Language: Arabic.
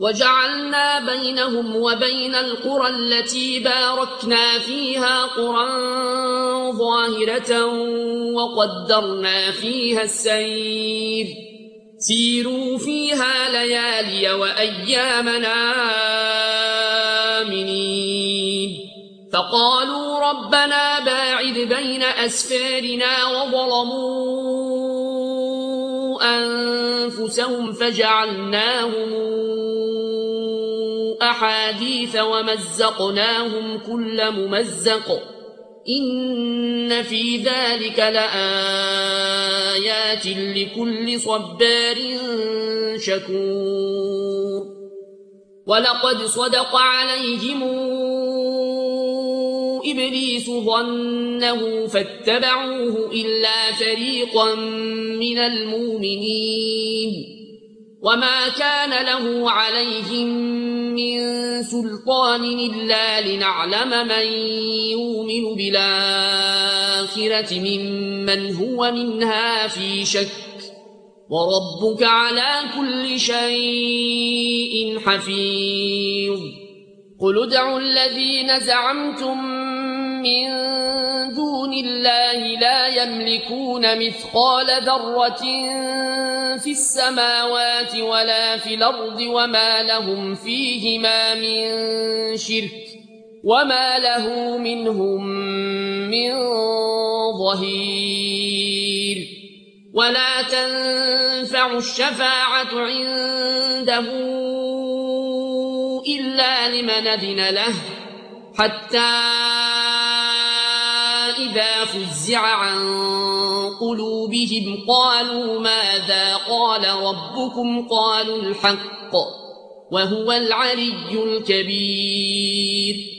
وجعلنا بينهم وبين القرى التي باركنا فيها قرى ظاهرة وقدرنا فيها السير سيروا فيها ليالي وأيامنا آمنين فقالوا ربنا باعد بين أسفارنا وظلموا أنفسهم فجعلناهم أحاديث ومزقناهم كل ممزق إن في ذلك لآيات لكل صبار شكور ولقد صدق عليهم إبليس ظنه فاتبعوه إلا فريقا من المؤمنين وما كان له عليهم من سلطان إلا لنعلم من يؤمن بالآخرة ممن هو منها في شك وربك على كل شيء حفيظ قل ادعوا الذين زعمتم من دون الله لا يملكون مثقال ذرة في السماوات ولا في الأرض وما لهم فيهما من شرك وما له منهم من ظهير ولا تنفع الشفاعة عنده إلا لمن أذن له حتى إذا فزع عن قلوبهم قالوا ماذا قال ربكم قالوا الحق وهو العلي الكبير